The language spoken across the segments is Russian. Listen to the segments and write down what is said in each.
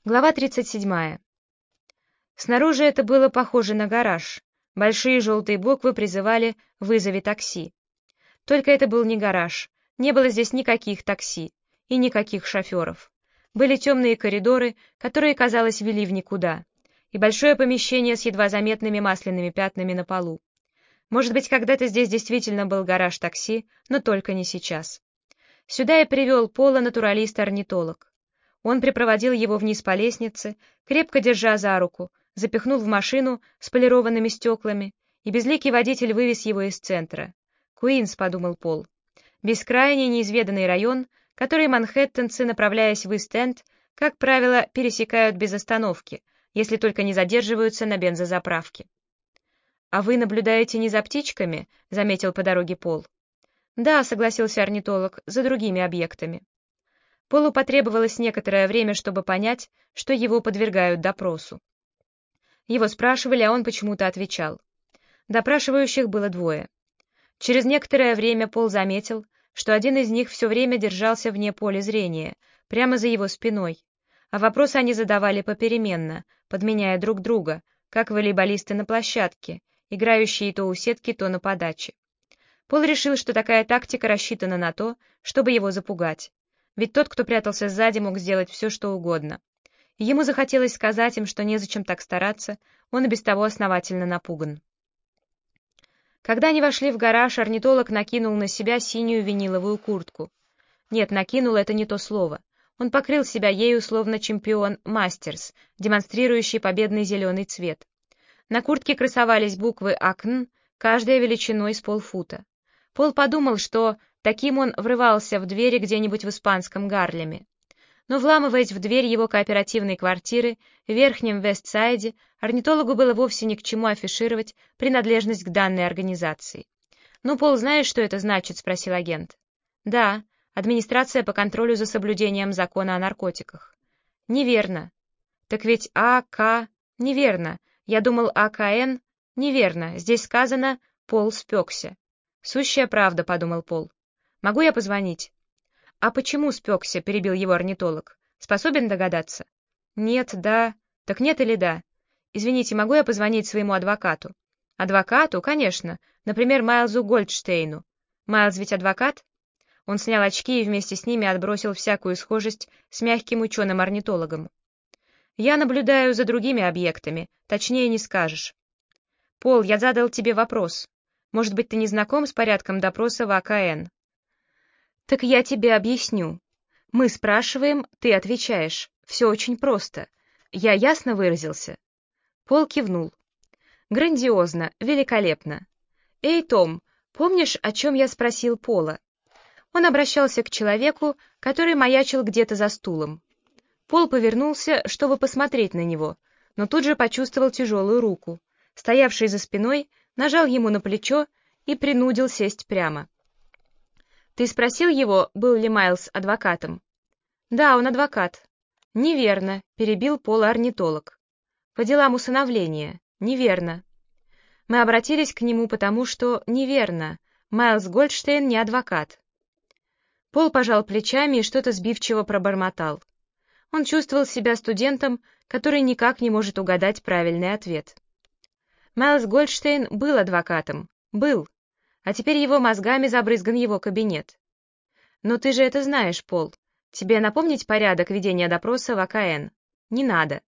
Глава 37. Снаружи это было похоже на гараж. Большие желтые буквы призывали «Вызови такси». Только это был не гараж, не было здесь никаких такси и никаких шоферов. Были темные коридоры, которые, казалось, вели в никуда, и большое помещение с едва заметными масляными пятнами на полу. Может быть, когда-то здесь действительно был гараж такси, но только не сейчас. Сюда и привел Пола натуралист-орнитолог. Он припроводил его вниз по лестнице, крепко держа за руку, запихнул в машину с полированными стеклами, и безликий водитель вывез его из центра. «Куинс», — подумал Пол. Бескрайний неизведанный район, который манхэттенцы, направляясь в Ист-Энд, как правило, пересекают без остановки, если только не задерживаются на бензозаправке. «А вы наблюдаете не за птичками?» — заметил по дороге Пол. «Да», — согласился орнитолог, — «за другими объектами». Полу потребовалось некоторое время, чтобы понять, что его подвергают допросу. Его спрашивали, а он почему-то отвечал. Допрашивающих было двое. Через некоторое время Пол заметил, что один из них все время держался вне поля зрения, прямо за его спиной, а вопросы они задавали попеременно, подменяя друг друга, как волейболисты на площадке, играющие то у сетки, то на подаче. Пол решил, что такая тактика рассчитана на то, чтобы его запугать. Ведь тот, кто прятался сзади, мог сделать все, что угодно. И ему захотелось сказать им, что незачем так стараться, он и без того основательно напуган. Когда они вошли в гараж, орнитолог накинул на себя синюю виниловую куртку. Нет, накинул — это не то слово. Он покрыл себя ею, словно чемпион Мастерс, демонстрирующий победный зеленый цвет. На куртке красовались буквы «АКН», каждая величиной с полфута. Пол подумал, что таким он врывался в двери где-нибудь в испанском Гарлеме. Но, вламываясь в дверь его кооперативной квартиры в Верхнем Вестсайде, орнитологу было вовсе ни к чему афишировать принадлежность к данной организации. «Ну, Пол, знаешь, что это значит?» — спросил агент. «Да, администрация по контролю за соблюдением закона о наркотиках». «Неверно». «Так ведь АК...» «Неверно. Я думал, АКН...» «Неверно. Здесь сказано, Пол спекся». «Сущая правда», — подумал Пол. «Могу я позвонить?» «А почему спекся?» — перебил его орнитолог. «Способен догадаться?» «Нет, да». «Так нет или да?» «Извините, могу я позвонить своему адвокату?» «Адвокату? Конечно. Например, Майлзу Гольдштейну». «Майлз ведь адвокат?» Он снял очки и вместе с ними отбросил всякую схожесть с мягким ученым-орнитологом. «Я наблюдаю за другими объектами, точнее не скажешь». «Пол, я задал тебе вопрос. Может быть, ты не знаком с порядком допроса в АКН?» «Так я тебе объясню. Мы спрашиваем, ты отвечаешь. Все очень просто. Я ясно выразился?» Пол кивнул. «Грандиозно, великолепно. Эй, Том, помнишь, о чем я спросил Пола?» Он обращался к человеку, который маячил где-то за стулом. Пол повернулся, чтобы посмотреть на него, но тут же почувствовал тяжелую руку. Стоявший за спиной нажал ему на плечо и принудил сесть прямо. «Ты спросил его, был ли Майлз адвокатом?» «Да, он адвокат». «Неверно», — перебил Пола орнитолог. «По делам усыновления». «Неверно». «Мы обратились к нему, потому что...» «Неверно. Майлз Гольдштейн не адвокат». Пол пожал плечами и что-то сбивчиво пробормотал. Он чувствовал себя студентом, который никак не может угадать правильный ответ. Майлз Гольдштейн был адвокатом. Был. А теперь его мозгами забрызган его кабинет. Но ты же это знаешь, Пол. Тебе напомнить порядок ведения допроса в АКН? Не надо.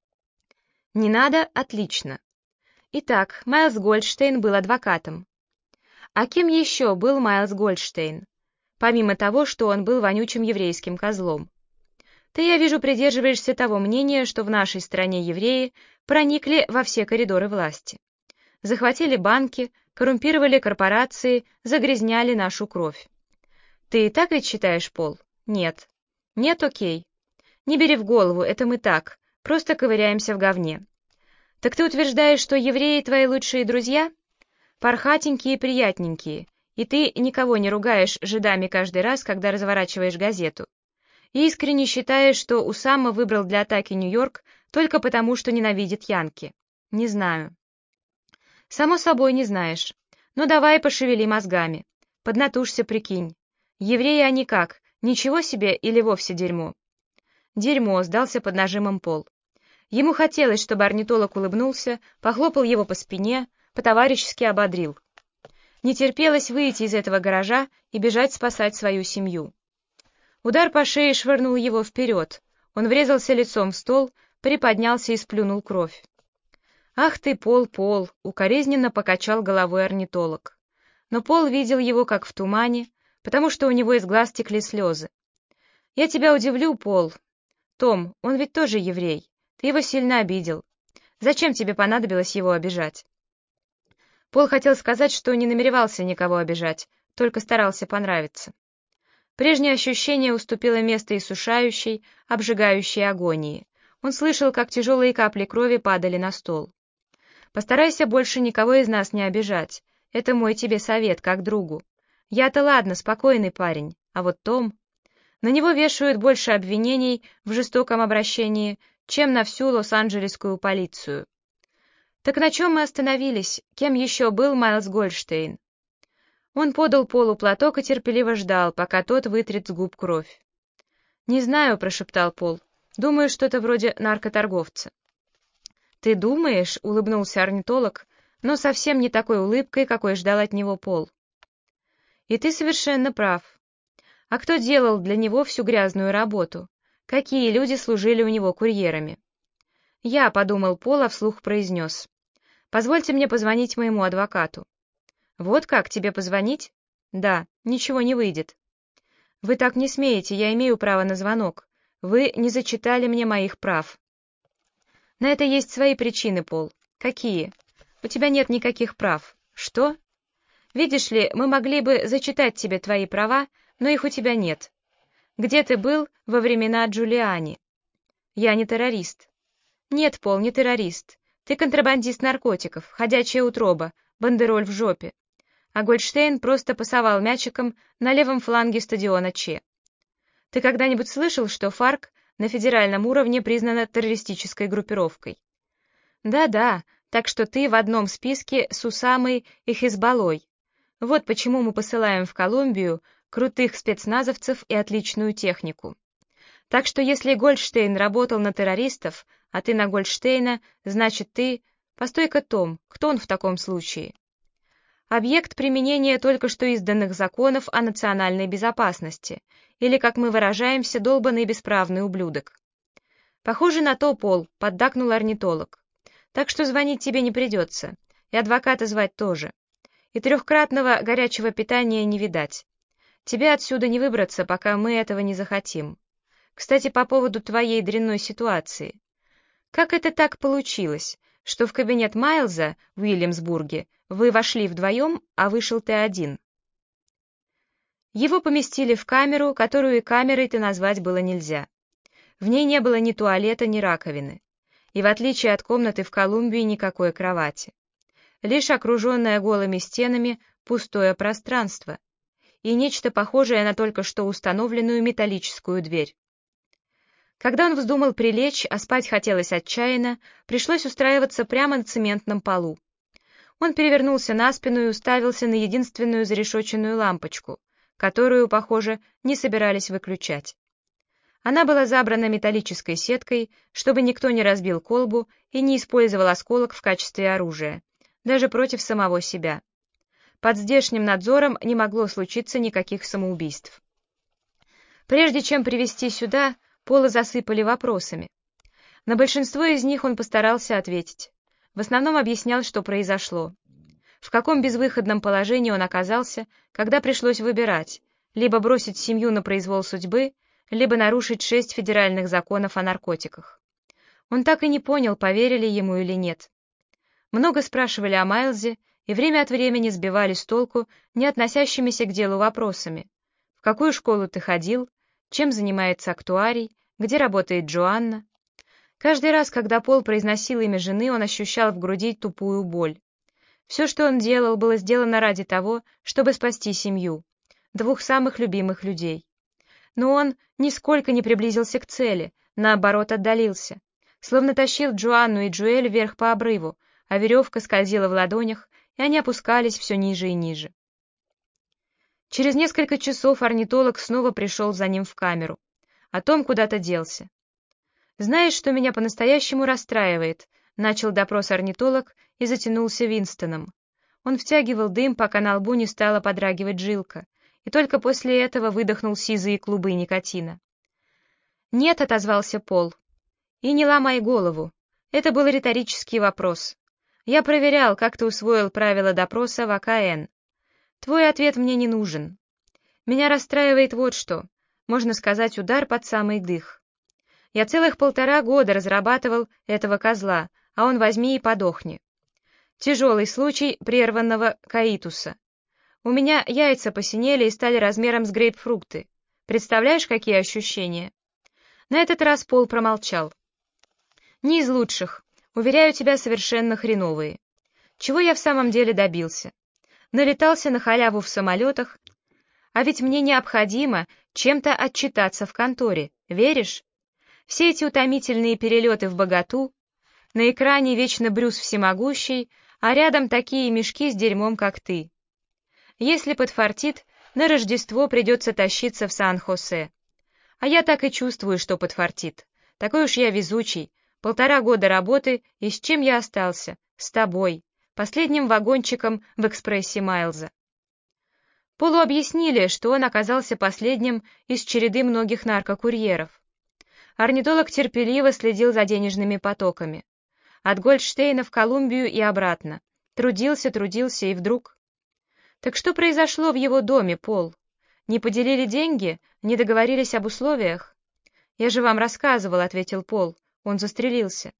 Не надо? Отлично. Итак, Майлз Гольдштейн был адвокатом. А кем еще был Майлз Гольдштейн? Помимо того, что он был вонючим еврейским козлом. Ты, я вижу, придерживаешься того мнения, что в нашей стране евреи проникли во все коридоры власти. Захватили банки, коррумпировали корпорации, загрязняли нашу кровь. Ты и так ведь считаешь, Пол? Нет. Нет, окей. Не бери в голову, это мы так, просто ковыряемся в говне. Так ты утверждаешь, что евреи твои лучшие друзья? Пархатенькие и приятненькие, и ты никого не ругаешь жидами каждый раз, когда разворачиваешь газету. И искренне считаешь, что Усама выбрал для атаки Нью-Йорк только потому, что ненавидит янки. Не знаю. Само собой, не знаешь. Ну давай пошевели мозгами. Поднатужься, прикинь. Евреи они как, ничего себе или вовсе дерьмо? Дерьмо, сдался под нажимом Пол. Ему хотелось, чтобы орнитолог улыбнулся, похлопал его по спине, по-товарищески ободрил. Не терпелось выйти из этого гаража и бежать спасать свою семью. Удар по шее швырнул его вперед. Он врезался лицом в стол, приподнялся и сплюнул кровь. «Ах ты, Пол, Пол!» — укоризненно покачал головой орнитолог. Но Пол видел его как в тумане, потому что у него из глаз текли слезы. «Я тебя удивлю, Пол. Том, он ведь тоже еврей. Ты его сильно обидел. Зачем тебе понадобилось его обижать?» Пол хотел сказать, что не намеревался никого обижать, только старался понравиться. Прежнее ощущение уступило место иссушающей, обжигающей агонии. Он слышал, как тяжелые капли крови падали на стол. «Постарайся больше никого из нас не обижать. Это мой тебе совет, как другу. Я-то ладно, спокойный парень, а вот Том...» На него вешают больше обвинений в жестоком обращении, чем на всю Лос-Анджелесскую полицию. Так на чем мы остановились? Кем еще был Майлз Гольдштейн? Он подал Полу платок и терпеливо ждал, пока тот вытрет с губ кровь. «Не знаю», — прошептал Пол. «Думаю, что-то вроде наркоторговца». «Ты думаешь?» — улыбнулся орнитолог, но совсем не такой улыбкой, какой ждал от него Пол. «И ты совершенно прав. А кто делал для него всю грязную работу? Какие люди служили у него курьерами?» «Я», — подумал Пол, а вслух произнес. «Позвольте мне позвонить моему адвокату». «Вот как, тебе позвонить?» «Да, ничего не выйдет». «Вы так не смеете, я имею право на звонок. Вы не зачитали мне моих прав». «На это есть свои причины, Пол». «Какие?» «У тебя нет никаких прав». «Что?» «Видишь ли, мы могли бы зачитать тебе твои права, но их у тебя нет. Где ты был во времена Джулиани?» «Я не террорист». «Нет, Пол, не террорист. Ты контрабандист наркотиков, ходячая утроба, бандероль в жопе». А Гольдштейн просто пасовал мячиком на левом фланге стадиона Че. Ты когда-нибудь слышал, что ФАРК на федеральном уровне признана террористической группировкой? Да-да, так что ты в одном списке с Усамой и Хизбаллой. Вот почему мы посылаем в Колумбию крутых спецназовцев и отличную технику. Так что если Гольдштейн работал на террористов, а ты на Гольдштейна, значит ты... Постой-ка, Том, кто он в таком случае? Объект применения только что изданных законов о национальной безопасности, или, как мы выражаемся, долбанный бесправный ублюдок. Похоже на то, Пол, поддакнул орнитолог. Так что звонить тебе не придется, и адвоката звать тоже. И трехкратного горячего питания не видать. Тебе отсюда не выбраться, пока мы этого не захотим. Кстати, по поводу твоей дрянной ситуации. Как это так получилось, что в кабинет Майлза в Уильямсбурге вы вошли вдвоем, а вышел ты один? Его поместили в камеру, которую и камерой-то назвать было нельзя. В ней не было ни туалета, ни раковины. И в отличие от комнаты в Колумбии никакой кровати. Лишь окруженное голыми стенами пустое пространство. И нечто похожее на только что установленную металлическую дверь. Когда он вздумал прилечь, а спать хотелось отчаянно, пришлось устраиваться прямо на цементном полу. Он перевернулся на спину и уставился на единственную зарешоченную лампочку, которую, похоже, не собирались выключать. Она была забрана металлической сеткой, чтобы никто не разбил колбу и не использовал осколок в качестве оружия, даже против самого себя. Под здешним надзором не могло случиться никаких самоубийств. Прежде чем привести сюда, Пола засыпали вопросами. На большинство из них он постарался ответить. В основном объяснял, что произошло. В каком безвыходном положении он оказался, когда пришлось выбирать, либо бросить семью на произвол судьбы, либо нарушить 6 федеральных законов о наркотиках. Он так и не понял, поверили ему или нет. Много спрашивали о Майлзе и время от времени сбивали с толку не относящимися к делу вопросами. В какую школу ты ходил? Чем занимается актуарий? Где работает Джоанна? Каждый раз, когда Пол произносил имя жены, он ощущал в груди тупую боль. Все, что он делал, было сделано ради того, чтобы спасти семью, 2 самых любимых людей. Но он нисколько не приблизился к цели, наоборот, отдалился. Словно тащил Джоанну и Джоэль вверх по обрыву, а веревка скользила в ладонях, и они опускались все ниже и ниже. Через несколько часов орнитолог снова пришел за ним в камеру, а Том куда-то делся. «Знаешь, что меня по-настоящему расстраивает?» — начал допрос орнитолог и затянулся Винстоном. Он втягивал дым, пока на лбу не стала подрагивать жилка, и только после этого выдохнул сизые клубы никотина. «Нет», — отозвался Пол. «И не ломай голову. Это был риторический вопрос. Я проверял, как ты усвоил правила допроса в АКН. Твой ответ мне не нужен. Меня расстраивает вот что. Можно сказать, удар под самый дых. Я целых 1,5 года разрабатывал этого козла, а он возьми и подохни. Тяжелый случай прерванного каитуса. У меня яйца посинели и стали размером с грейпфрукты. Представляешь, какие ощущения?» На этот раз Пол промолчал. «Не из лучших. Уверяю тебя, совершенно хреновые. Чего я в самом деле добился? Налетался на халяву в самолетах, а ведь мне необходимо чем-то отчитаться в конторе, веришь? Все эти утомительные перелеты в богату, на экране вечно Брюс всемогущий, а рядом такие мешки с дерьмом, как ты. Если подфартит, на Рождество придется тащиться в Сан-Хосе. А я так и чувствую, что подфартит. Такой уж я везучий. 1,5 года работы, и с чем я остался? С тобой. Последним вагончиком в экспрессе Майлза». Полу объяснили, что он оказался последним из череды многих наркокурьеров. Орнитолог терпеливо следил за денежными потоками. От Гольдштейна в Колумбию и обратно. Трудился и вдруг... «Так что произошло в его доме, Пол? Не поделили деньги? Не договорились об условиях?» «Я же вам рассказывал», — ответил Пол. «Он застрелился».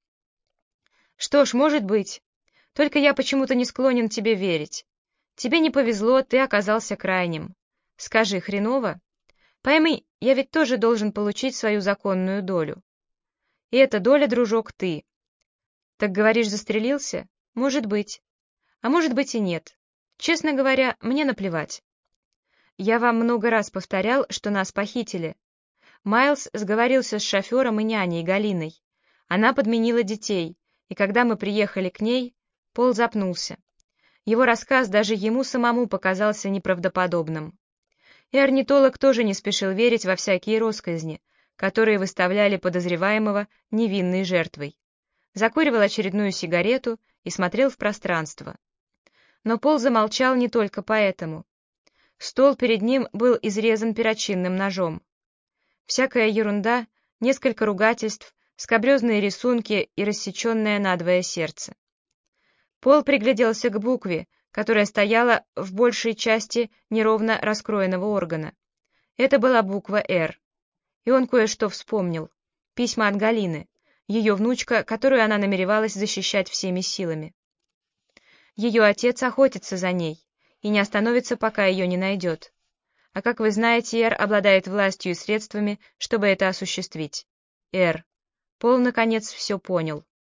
«Что ж, может быть. Только я почему-то не склонен тебе верить. Тебе не повезло, ты оказался крайним. Скажи, хреново? Пойми, я ведь тоже должен получить свою законную долю. И эта доля, дружок, ты. Так говоришь, застрелился? Может быть. А может быть и нет. Честно говоря, мне наплевать. Я вам много раз повторял, что нас похитили. Майлз сговорился с шофером и няней Галиной. Она подменила детей, и когда мы приехали к ней, Пол запнулся. Его рассказ даже ему самому показался неправдоподобным. И орнитолог тоже не спешил верить во всякие россказни, которые выставляли подозреваемого невинной жертвой. Закуривал очередную сигарету и смотрел в пространство. Но Пол замолчал не только поэтому. Стол перед ним был изрезан перочинным ножом. Всякая ерунда, несколько ругательств, скабрезные рисунки и рассеченное надвое сердце. Пол пригляделся к букве, которая стояла в большей части неровно раскроенного органа. Это была буква «Р». И он кое-что вспомнил. Письма от Галины, ее внучка, которую она намеревалась защищать всеми силами. Ее отец охотится за ней и не остановится, пока ее не найдет. А как вы знаете, Р обладает властью и средствами, чтобы это осуществить. Р. Пол, наконец, все понял.